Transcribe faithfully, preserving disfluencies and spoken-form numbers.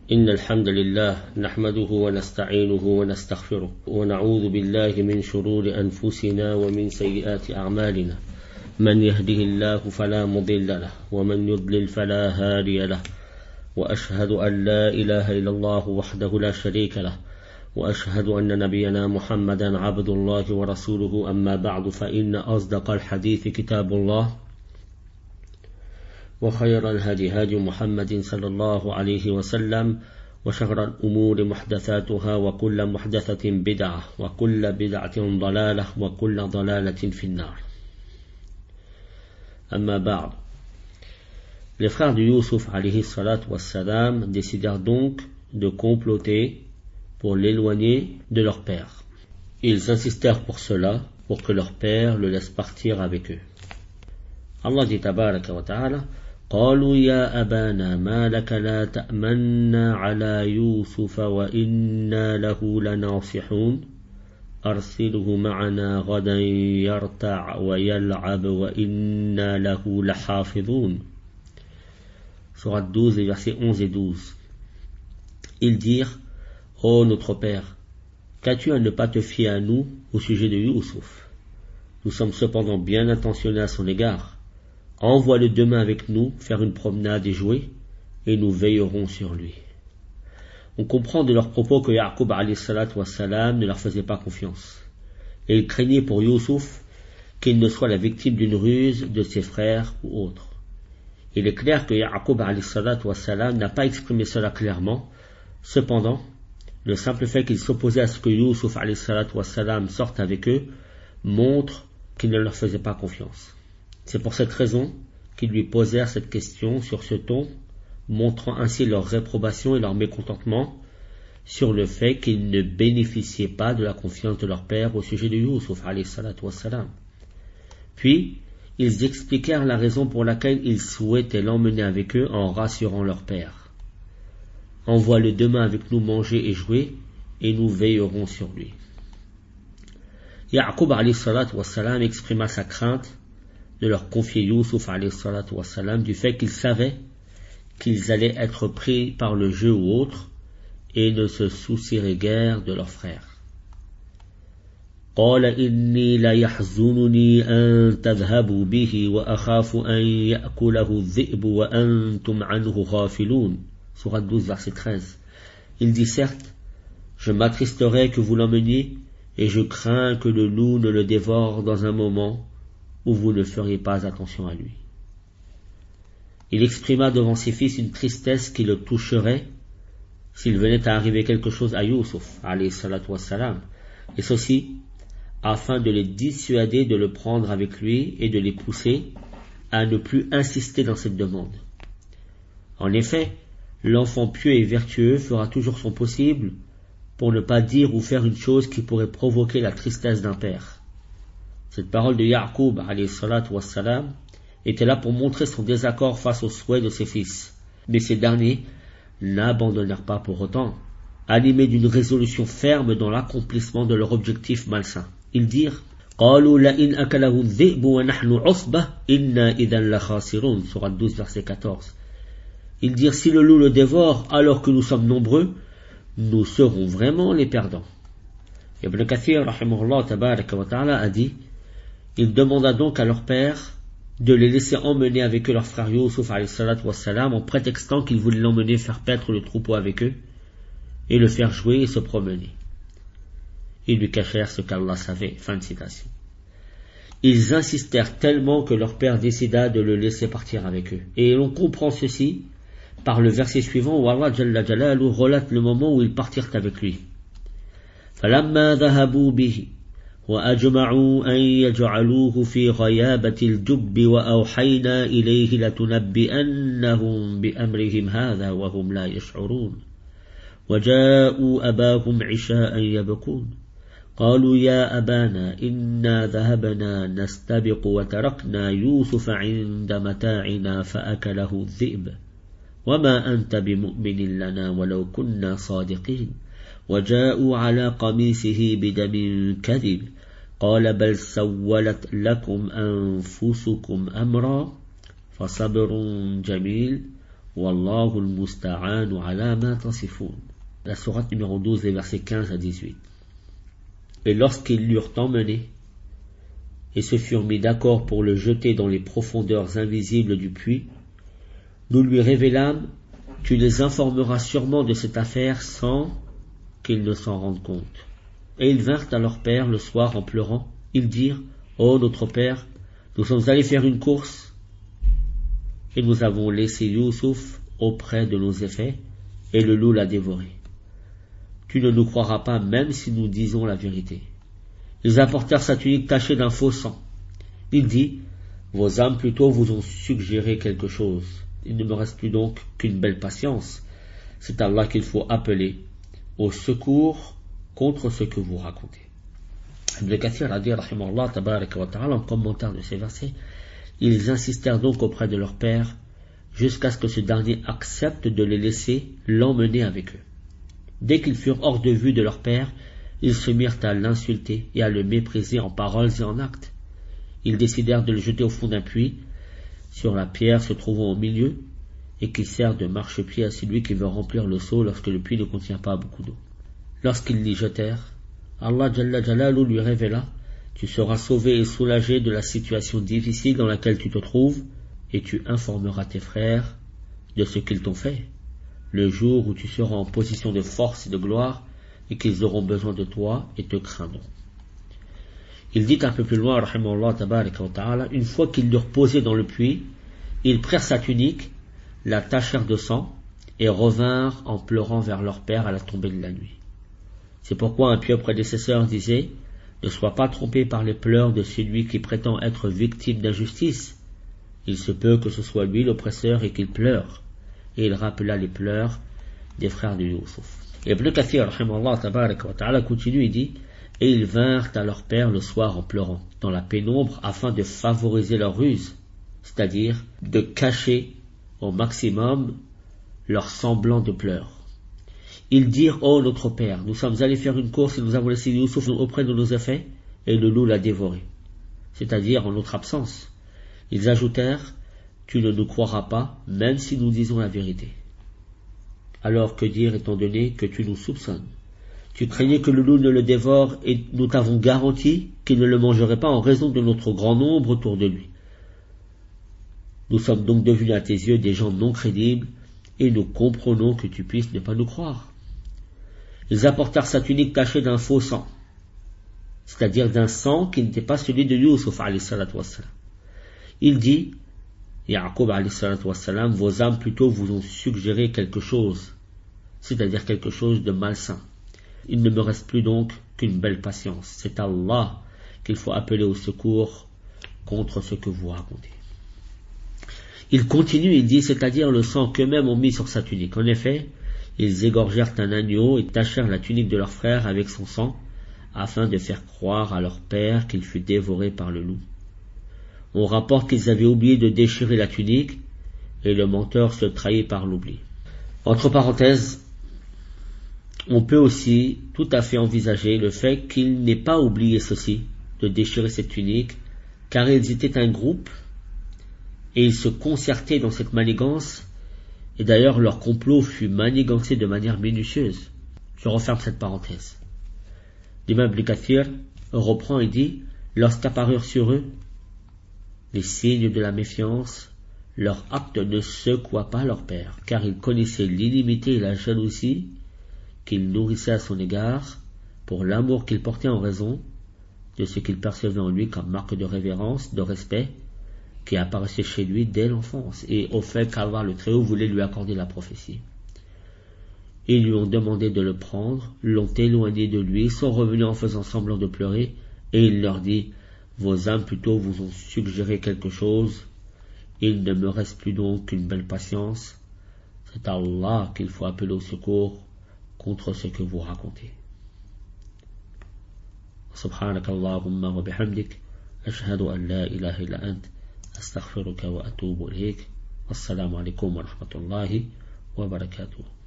إن الحمد لله نحمده ونستعينه ونستغفره ونعوذ بالله من شرور أنفسنا ومن سيئات أعمالنا من يهده الله فلا مضل له ومن يضلل فلا هادي له وأشهد أن لا إله إلا الله وحده لا شريك له وأشهد أن نبينا محمدا عبد الله ورسوله أما بعد فإن أصدق الحديث كتاب الله وخير الهدي هدي محمد صلى الله عليه وسلم وشر الأمور محدثاتها وكل محدثة بدعة وكل بدعة ضلالة وكل ضلالة في النار. أما بعد. Les frères de Youssouf alayhi salat wassalam décidèrent donc de comploter pour l'éloigner de leur père. Ils insistèrent pour cela, pour que leur père le laisse partir avec eux. Allah dit tabaraka wa ta'ala: قالوا يا أبانا ما لك لا تأمنا على يوسف وإنا له لناصحون أرسله معنا غدا يرتع ويلعب وإنا له لحافظون. Sourate douze, versets onze et douze. Ils dirent: Ô notre père, qu'as-tu à ne pas te fier à nous au sujet de Youssouf? Nous sommes cependant bien intentionnés à son égard. Envoie-le demain avec nous faire une promenade et jouer, et nous veillerons sur lui. On comprend de leurs propos que Ya'qub alayhi salat wa salam ne leur faisait pas confiance, et il craignait pour Youssouf qu'il ne soit la victime d'une ruse de ses frères ou autres. Il est clair que Ya'qub alayhi salat wa salam n'a pas exprimé cela clairement. Cependant, le simple fait qu'il s'opposait à ce que Youssouf alayhi salat wa salam sorte avec eux montre qu'il ne leur faisait pas confiance. C'est pour cette raison qu'ils lui posèrent cette question sur ce ton, montrant ainsi leur réprobation et leur mécontentement sur le fait qu'ils ne bénéficiaient pas de la confiance de leur père au sujet de Youssouf alayhi salatu wassalam. Puis, ils expliquèrent la raison pour laquelle ils souhaitaient l'emmener avec eux en rassurant leur père. Envoie-le demain avec nous manger et jouer, et nous veillerons sur lui. Ya'qub alayhi salatu wassalam exprima sa crainte de leur confier Youssouf alayhi salatu wassalam du fait qu'ils savaient qu'ils allaient être pris par le jeu ou autre et ne se soucieraient guère de leurs frères. قال إني لا يحزنني أن تذهبوا به وأخاف أن يأكله الذئب وأنتم عنه غافلون. Sourate douze, verset treize. Il dit: certes, je m'attristerai que vous l'emmeniez et je crains que le loup ne le dévore dans un moment où vous ne feriez pas attention à lui. Il exprima devant ses fils une tristesse qui le toucherait s'il venait à arriver quelque chose à Youssouf alayhi salatu wassalam, et ceci afin de les dissuader de le prendre avec lui et de les pousser à ne plus insister dans cette demande. En effet, l'enfant pieux et vertueux fera toujours son possible pour ne pas dire ou faire une chose qui pourrait provoquer la tristesse d'un père. Cette parole de Ya'qub alayhi salatu wassalam était là pour montrer son désaccord face aux souhaits de ses fils. Mais ces derniers n'abandonnèrent pas pour autant, animés d'une résolution ferme dans l'accomplissement de leur objectif malsain. Ils dirent: قالوا لئن أكله الذئب ونحن عصبة إنا إذا لخاسرون. Sourate douze, verset quatorze. Ils dirent: si le loup le dévore alors que nous sommes nombreux, nous serons vraiment les perdants. Ibn Kathir rahimahullah tabaraka wa ta'ala a dit: il demanda donc à leur père de les laisser emmener avec eux leur frère Youssouf alayhi salatu wassalam en prétextant qu'ils voulaient l'emmener faire paître le troupeau avec eux et le faire jouer et se promener. Ils lui cachèrent ce qu'Allah savait. Fin de citation. Ils insistèrent tellement que leur père décida de le laisser partir avec eux. Et l'on comprend ceci par le verset suivant où Allah Jalla Jalaluhu relate le moment où ils partirent avec lui. فَلَمَّا ذَهَبُوا بِهِ وأجمعوا أن يجعلوه في غيابة الجب وأوحينا إليه لتنبئنهم بأمرهم هذا وهم لا يشعرون وجاءوا أباهم عشاء يبكون قالوا يا أبانا إنا ذهبنا نستبق وتركنا يوسف عند متاعنا فأكله الذئب وما أنت بمؤمن لنا ولو كنا صادقين وجاءوا على قميصه بدم كذب قال بل سولت لكم أنفسكم أمرا فصبر جميل Wallahu al-musta'anu ala ma tasifun. La sourate numéro douze, les versets quinze à dix-huit. Et lorsqu'ils l'eurent emmené, et se furent mis d'accord pour le jeter dans les profondeurs invisibles du puits, nous lui révélâmes: tu les informeras sûrement de cette affaire sans qu'ils ne s'en rendent compte. Et ils vinrent à leur père le soir en pleurant. Ils dirent: ô notre père, nous sommes allés faire une course, et nous avons laissé Youssouf auprès de nos effets, et le loup l'a dévoré. Tu ne nous croiras pas même si nous disons la vérité. Ils apportèrent sa tunique tachée d'un faux sang. Il dit: vos âmes plutôt vous ont suggéré quelque chose. Il ne me reste plus donc qu'une belle patience. C'est Allah qu'il faut appeler au secours contre ce que vous racontez. Ibn Kathir a dit, rahimahullah, tabaraka wa ta'ala, en commentaire de ces versets, ils insistèrent donc auprès de leur père jusqu'à ce que ce dernier accepte de les laisser l'emmener avec eux. Dès qu'ils furent hors de vue de leur père, ils se mirent à l'insulter et à le mépriser en paroles et en actes. Ils décidèrent de le jeter au fond d'un puits, sur la pierre se trouvant au milieu, et qui sert de marchepied à celui qui veut remplir le seau lorsque le puits ne contient pas beaucoup d'eau. Lorsqu'ils l'y jetèrent, Allah Jalla Jalalu lui révéla: tu seras sauvé et soulagé de la situation difficile dans laquelle tu te trouves, et tu informeras tes frères de ce qu'ils t'ont fait, le jour où tu seras en position de force et de gloire, et qu'ils auront besoin de toi et te craindront. Il dit un peu plus loin, rahimahullah tabaraka wa ta'ala, une fois qu'ils l'eurent posé dans le puits, ils prirent sa tunique, la tachèrent de sang, et revinrent en pleurant vers leur père à la tombée de la nuit. C'est pourquoi un pieux prédécesseur disait: ne sois pas trompé par les pleurs de celui qui prétend être victime d'injustice. Il se peut que ce soit lui l'oppresseur et qu'il pleure. Et il rappela les pleurs des frères de Youssouf. Et Ibn Kathir, rahimahullah tabaraka wa ta'ala, continue et dit: et ils vinrent à leur père le soir en pleurant, dans la pénombre, afin de favoriser leur ruse, c'est-à-dire de cacher au maximum leur semblant de pleurs. Ils dirent: ô notre père, nous sommes allés faire une course et nous avons laissé Youssouf auprès de nos effets, et le loup l'a dévoré, c'est-à-dire en notre absence. Ils ajoutèrent: tu ne nous croiras pas, même si nous disons la vérité. Alors que dire étant donné que tu nous soupçonnes? Tu craignais que le loup ne le dévore et nous t'avons garanti qu'il ne le mangerait pas en raison de notre grand nombre autour de lui. Nous sommes donc devenus à tes yeux des gens non crédibles et nous comprenons que tu puisses ne pas nous croire. Ils apportèrent sa tunique tachée d'un faux sang, c'est-à-dire d'un sang qui n'était pas celui de Youssouf alayhi salatu wassalam. Il dit: Ya'qub alayhi salatu wassalam, vos âmes plutôt vous ont suggéré quelque chose, c'est-à-dire quelque chose de malsain. Il ne me reste plus donc qu'une belle patience. C'est Allah qu'il faut appeler au secours contre ce que vous racontez. Il continue, il dit, c'est-à-dire le sang qu'eux-mêmes ont mis sur sa tunique. En effet, ils égorgèrent un agneau et tachèrent la tunique de leur frère avec son sang, afin de faire croire à leur père qu'il fut dévoré par le loup. On rapporte qu'ils avaient oublié de déchirer la tunique, et le menteur se trahit par l'oubli. Entre parenthèses, on peut aussi tout à fait envisager le fait qu'ils n'aient pas oublié ceci, de déchirer cette tunique, car ils étaient un groupe, et ils se concertaient dans cette manigance, et d'ailleurs leur complot fut manigancé de manière minutieuse. Je referme cette parenthèse. L'imam Ibn Kathir reprend et dit: lorsqu'apparurent sur eux les signes de la méfiance, leur acte ne secoua pas leur père, car ils connaissaient l'inimité et la jalousie qu'il nourrissait à son égard, pour l'amour qu'il portait en raison de ce qu'il percevait en lui comme marque de révérence, de respect, qui apparaissait chez lui dès l'enfance, et au fait qu'Allah le Très-Haut voulait lui accorder la prophétie. Ils lui ont demandé de le prendre, l'ont éloigné de lui, sont revenus en faisant semblant de pleurer, et il leur dit: vos âmes plutôt vous ont suggéré quelque chose, il ne me reste plus donc qu'une belle patience. C'est Allah qu'il faut appeler au secours contre ce que vous racontez. Subhanaka Allahumma wa bihamdik, ashhadu an la ilaha illa ant, astaghfiruka wa atubu ilayk. Wassalamu alaikum wa rahmatullahi wa barakatuh.